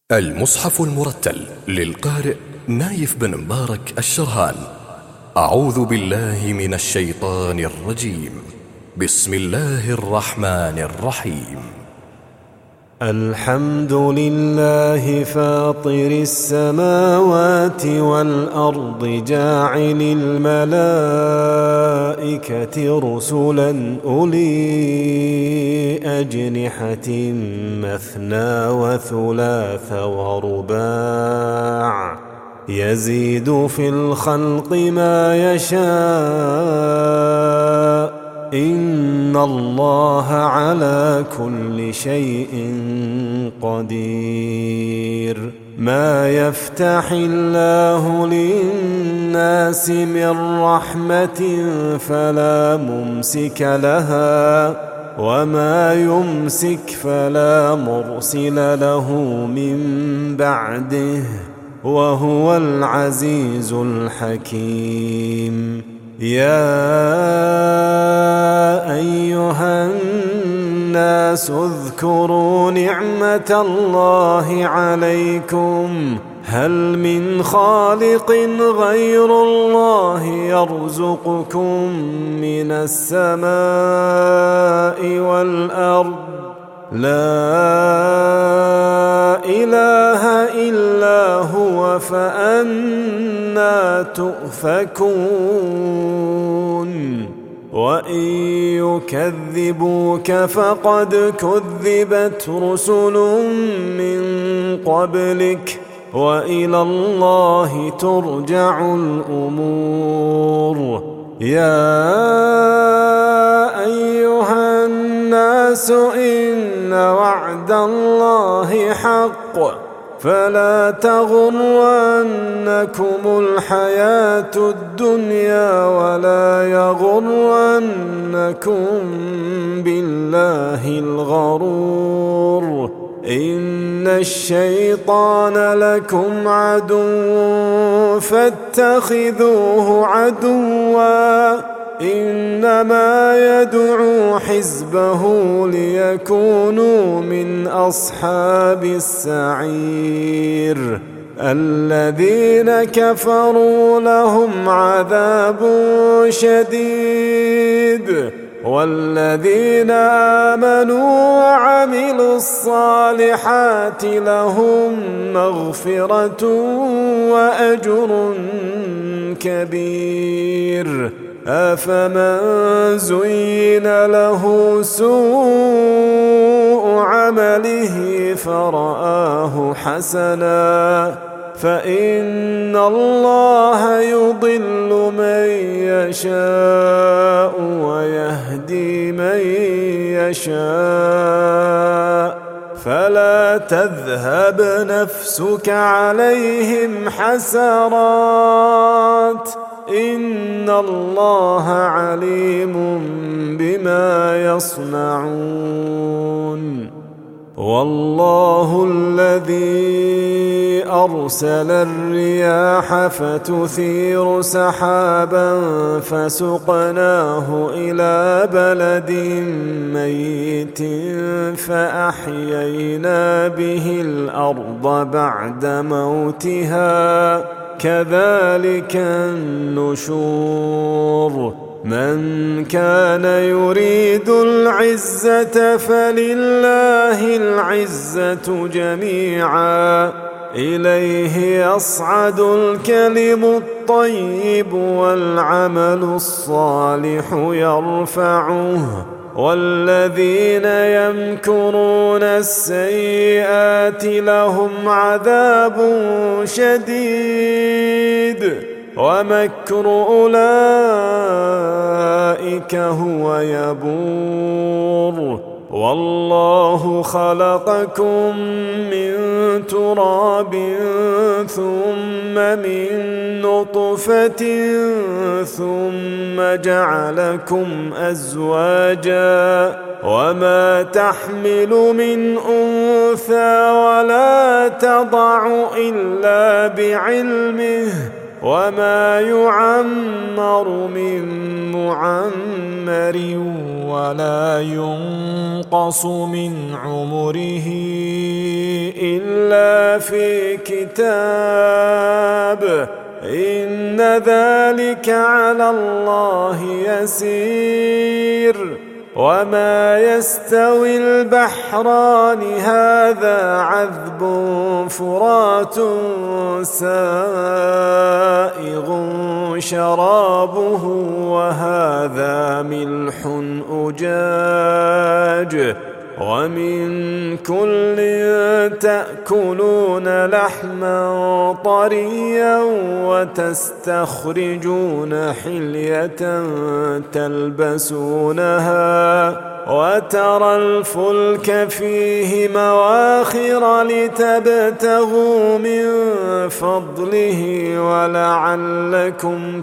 المصحف المرتل للقارئ نايف بن مبارك الشرهان. أعوذ بالله من الشيطان الرجيم. بسم الله الرحمن الرحيم. الحمد لله فاطر السماوات والأرض جاعل الملائكة رسلا أولي أجنحة مثنى وثلاث ورباع يزيد في الخلق ما يشاء إن الله على كل شيء قدير. ما يفتح الله للناس من رحمة فلا ممسك لها وما يمسك فلا مرسل له من بعده وهو العزيز الحكيم. يا أيها الناس اذكروا نعمة الله عليكم هل من خالق غير الله يرزقكم من السماء والأرض لا إله إلا هو فأنى تؤفكون. وإن يكذبوك فقد كذبت رسل من قبلك وإلى الله ترجع الأمور. يا أيها الناس إن وعد الله حق فلا تغرنكم الحياة الدنيا ولا يغرنكم بالله الغرور. إن الشيطان لكم عدو فاتخذوه عدوا إنما يدعو حزبه ليكونوا من أصحاب السعير. الذين كفروا لهم عذاب شديد والذين آمنوا وعملوا الصالحات لهم مغفرة وأجر كبير. أفمن زين له سوء عمله فرآه حسنا فإن الله يضل من يشاء ويهدي من يشاء فلا تذهب نفسك عليهم حسرات إن الله عليم بما يصنعون. والله الذي أرسل الرياح فتثير سحابا فسقناه إلى بلد ميت فأحيينا به الأرض بعد موتها كذلك النشور. من كان يريد العزة فلله العزة جميعا إليه يصعد الكلم الطيب والعمل الصالح يرفعه والذين يمكرون السيئات لهم عذاب شديد ومكر أولئك هو يبور. والله خلقكم من تراب ثم من نطفة ثم جعلكم أزواجا وما تحمل من أنثى ولا تضع إلا بعلمه وما يعمر من معمر ولا ينقص من عمره إلا في كتاب إن ذلك على الله يسير وما يستوي البحران هذا عذب فرات سائغ شرابه وهذا ملح أجاج ومن كل تأكلون لحما طريا وتستخرجون حلية تلبسونها وترى الفلك فيه مواخر لتبتغوا من فضله ولعلكم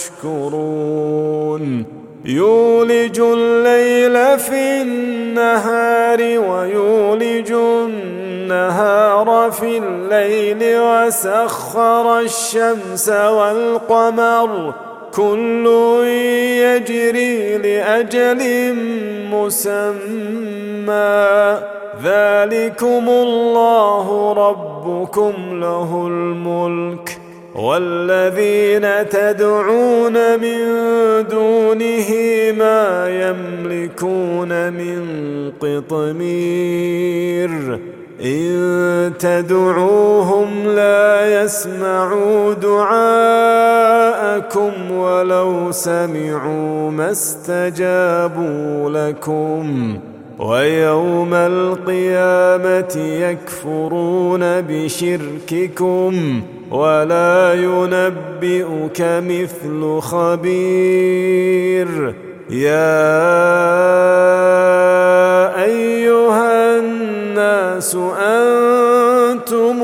تشكرون يولج الليل في النهار ويولج النهار في الليل وسخر الشمس والقمر كل يجري لأجل مسمى ذلكم الله ربكم له الملك والذين تدعون من دونه ما يملكون من قطمير إن تدعوهم لا يسمعوا دعاءكم ولو سمعوا ما استجابوا لكم ويوم القيامة يكفرون بشرككم ولا ينبئك مثل خبير يا أيها الناس أنتم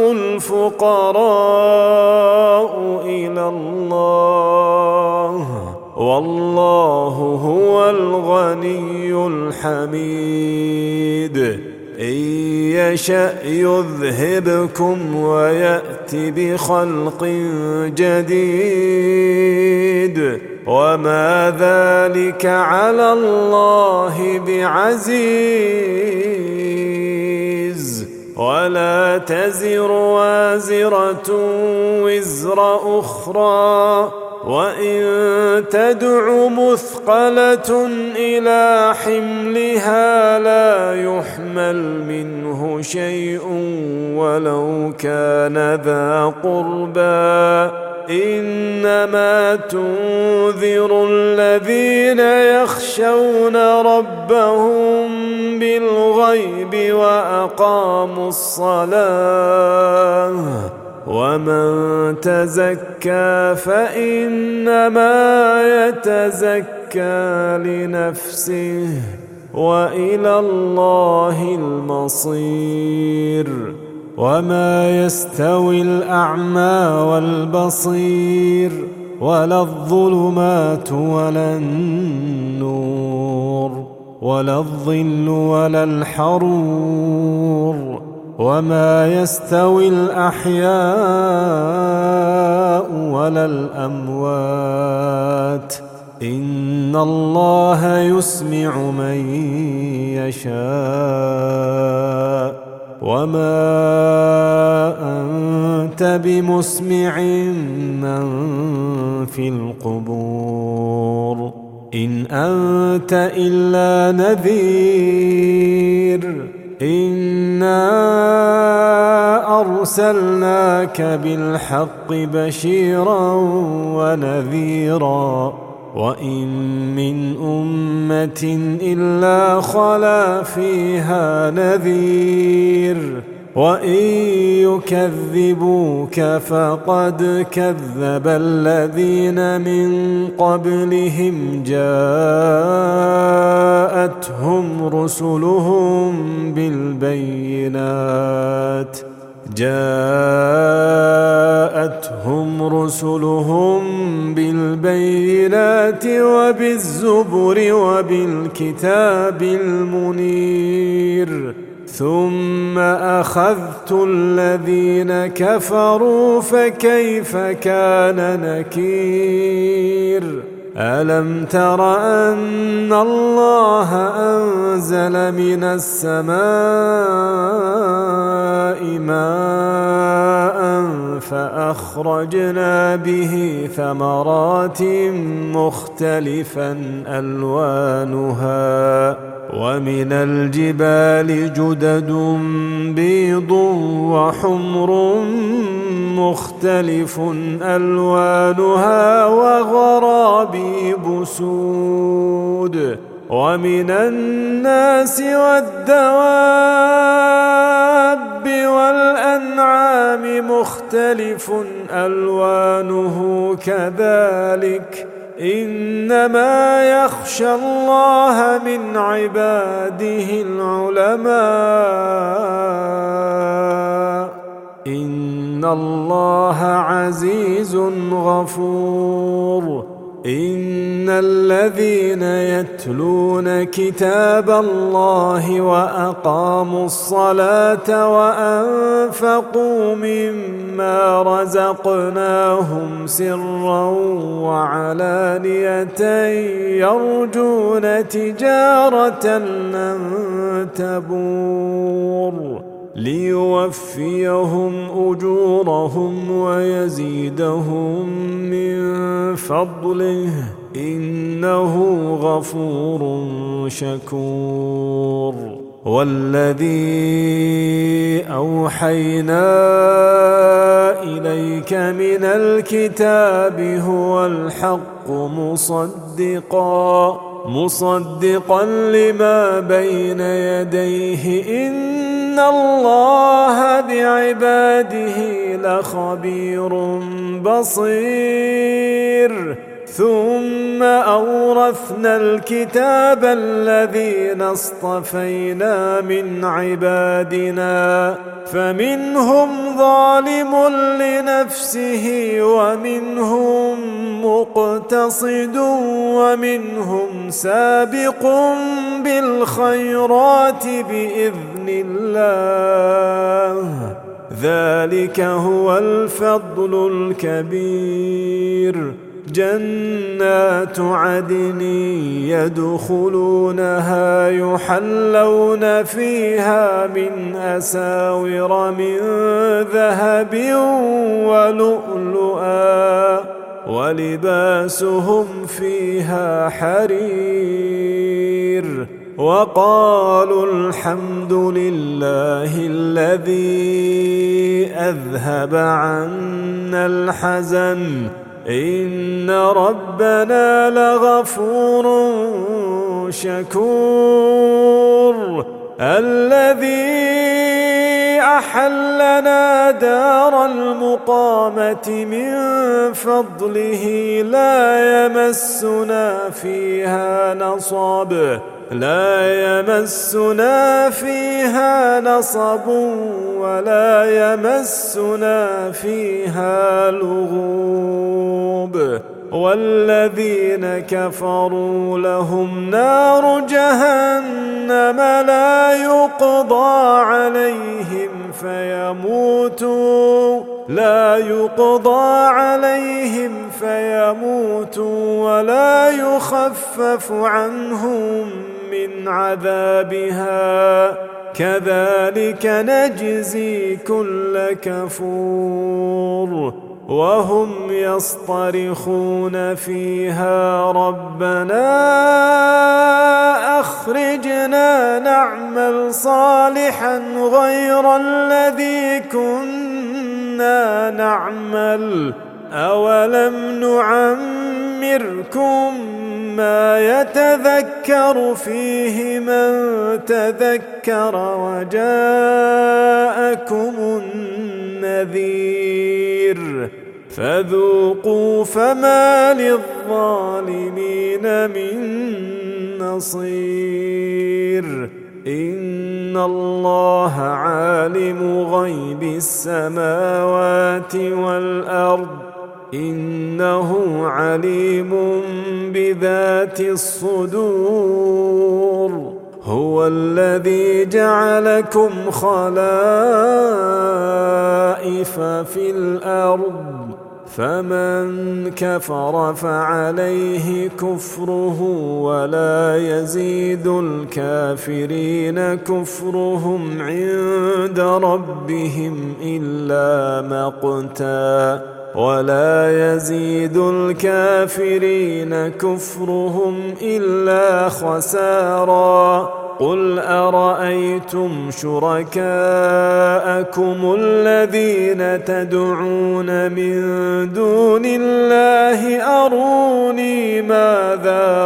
الفقراء إلى الله والله هو الغني الحميد إن يشأ يذهبكم ويأت بخلق جديد وما ذلك على الله بعزيز ولا تزر وازرة وزر أخرى وإن تدع مثقلة إلى حملها لا يحمل منه شيء ولو كان ذا قربى إنما تنذر الذين يخشون ربهم بالغيب وأقاموا الصلاة ومن تزكى فإنما يتزكى لنفسه وإلى الله المصير وما يستوي الأعمى والبصير ولا الظلمات ولا النور ولا الظل ولا الحرور وما يستوي الأحياء ولا الأموات إن الله يسمع من يشاء وما أنت بمسمع من في القبور إن أنت إلا نذير إنا أرسلناك بالحق بشيرا ونذيرا وإن من أمة إلا خلا فيها نذير وإن يكذبوك فقد كذب الذين من قبلهم جاءتهم رسلهم بالبينات وبالزبر وبالكتاب المنير ثم أخذت الذين كفروا فكيف كان نكير ألم تر أن الله أنزل من السماء ماء فأخرجنا به ثمرات مختلفا ألوانها ومن الجبال جدد بيض وحمر مختلف ألوانها وغرابيب سود ومن الناس والدواب والأنعام مختلف ألوانه كذلك إنما يخشى الله من عباده العلماء إن الله عزيز غفور إن الذين يتلون كتاب الله وأقاموا الصلاة وأنفقوا مما رزقناهم سرا وعلانية يرجون تجارة لن تبور ليوفيهم أجورهم ويزيدهم من فضله إنه غفور شكور والذي أوحينا إليك من الكتاب هو الحق مصدقا لما بين يديه إن الله بعباده لخبير بصير ثم أورثنا الكتاب الذين اصطفينا من عبادنا فمنهم ظالم لنفسه ومنهم مقتصد ومنهم سابق بالخيرات بإذن الله ذلك هو الفضل الكبير جنات عدن يدخلونها يحلون فيها من أساور من ذهب ولؤلؤا ولباسهم فيها حرير وقالوا الحمد لله الذي أذهب عنا الحزن إن ربنا لغفور شكور الذي أحلنا دار المقامة من فضله لا يمسنا فيها نصب ولا يمسنا فيها لغوب والذين كفروا لهم نار جهنم لا يقضى عليهم فيموتوا ولا يخفف عنهم من عذابها كذلك نجزي كل كفور وهم يصطرخون فيها ربنا أخرجنا نعمل صالحا غير الذي كنا نعمل أولم نعمركم ما يتذكر فيه من تذكر وجاءكم النذير فذوقوا فما للظالمين من نصير إن الله عالم غيب السماوات والأرض إنه عليم بذات الصدور هو الذي جعلكم خلائف في الأرض فمن كفر فعليه كفره ولا يزيد الكافرين كفرهم عند ربهم إلا مقتا ولا يزيد الكافرين كفرهم إلا خسارا قل أرأيتم شركاءكم الذين تدعون من دون الله أروني ماذا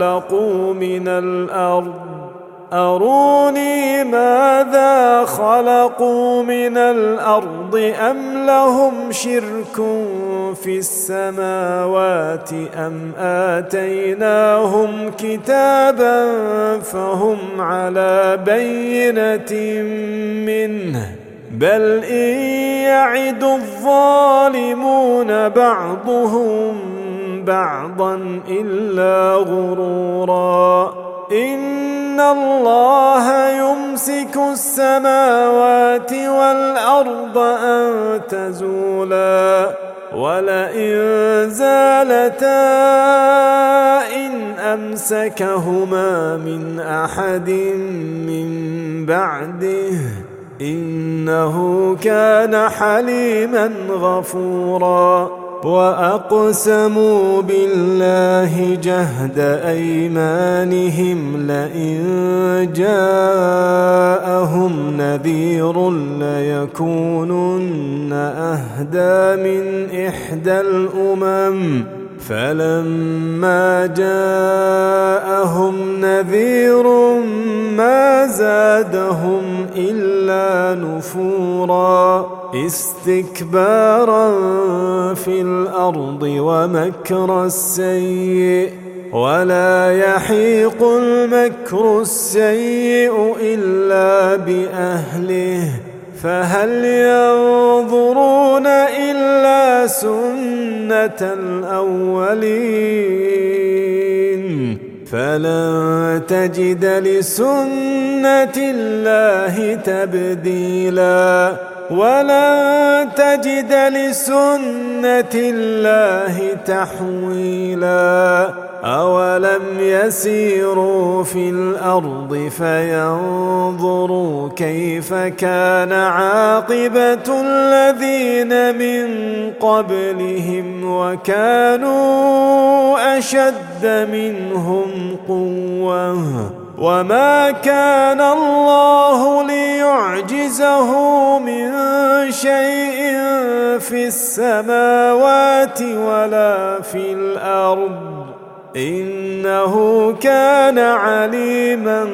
خلقوا من الأرض أم لهم شرك في السماوات أم آتيناهم كتابا فهم على بينة منه بل إن يعد الظالمون بعضهم بعضا إلا غرورا إن الله يمسك السماوات والأرض أن تزولا ولئن زالتا إن أمسكهما من أحد من بعده إنه كان حليما غفورا وأقسموا بالله جهد أيمانهم لئن جاءهم نذير ليكونن أهدى من إحدى الأمم فلما جاءهم نذير ما زادهم إلا نفورا استكبارا في الأرض ومكر السيء ولا يحيق المكر السيء إلا بأهله فهل ينظرون إلا سنة الأولين فلن تجد لسنة الله تبديلا ولن تجد لسنة الله تحويلا أولم يسيروا في الأرض فينظروا كيف كان عاقبة الذين من قبلهم وكانوا أشد منهم قوة وما كان الله ليعجزه من شيء في السماوات ولا في الأرض إنه كان عليما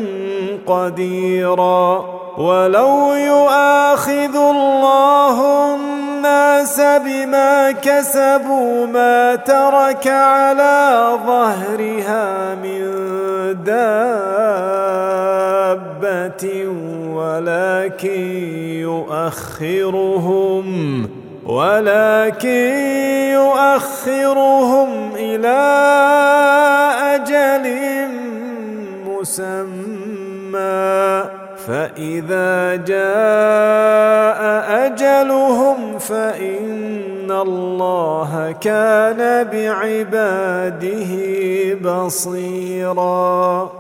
قديرا ولو يؤاخذ الله الناس بما كسبوا ما ترك على ظهرها من دابة ولكن يؤخرهم إلى أجل مسمى فإذا جاء أجلهم فإن الله كان بعباده بصيرا.